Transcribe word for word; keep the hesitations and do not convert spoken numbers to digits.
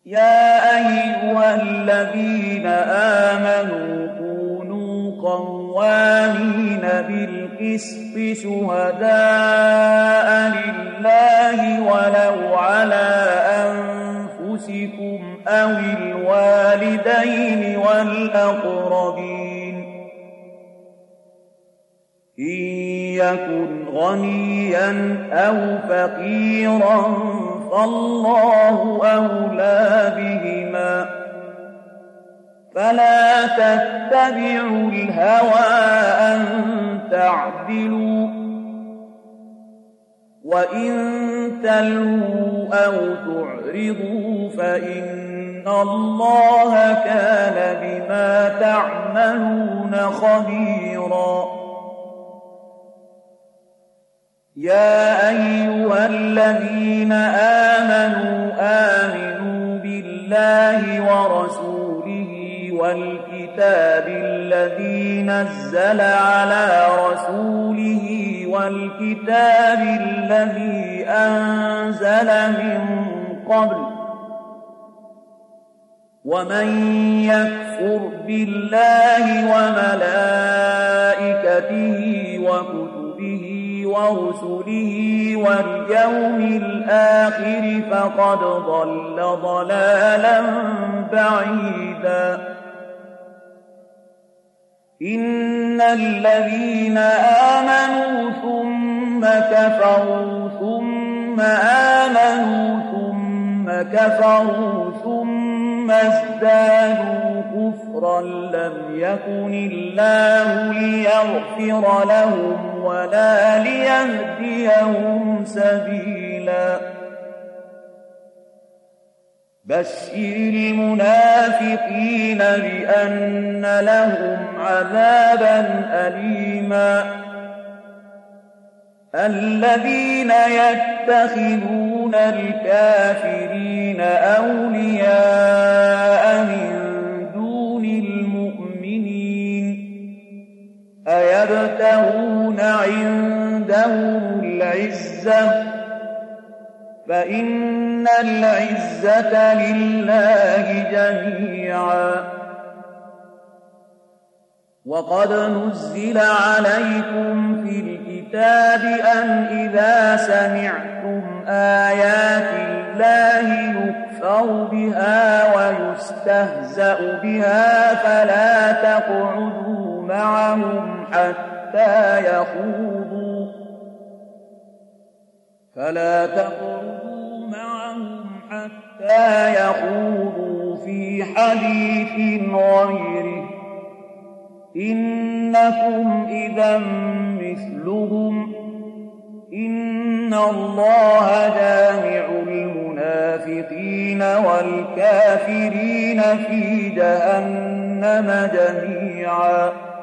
يا أيها الذين آمنوا كونوا قوامين بالقسط شهداء لله ولو على أنفسكم أو الوالدين والأقربين إن يكن غنيا أو فقيرا فالله أولى بهما فلا تتبعوا الهوى أن تعدلوا وإن تلووا أو تعرضوا فإن الله كان بما تعملون خبيرا يا أيها الذين آمنوا آمنوا بالله ورسوله والكتاب الذي نزل على رسوله والكتاب الذي أنزل من قبل ومن يكفر بالله وملائكته وكتبه ورسله واليوم الآخر فقد ضل ضلالا بعيدا إن الذين آمنوا ثم كفروا ثم آمنوا ثم كفروا ثم ازدادوا كفرا لم يكن الله ليغفر لهم ولا ليهديهم سبيلا بشر المنافقين بأن لهم عذابا أليما الذين يتخذون الكافرين أولياء من دون المؤمنين أيبتغون عندهم العزة فإن العزة لله جميعا وقد نزل عليكم في الكتاب أن إذا سمعتم آيات الله يكفر بها ويستهزأ بها فلا تقعدوا معهم حتى يخوضوا فلا تقعدوا معهم حتى يخوضوا في حديث غيره إنكم إذا مثلهم إن الله جامع المنافقين والكافرين في جهنم جميعا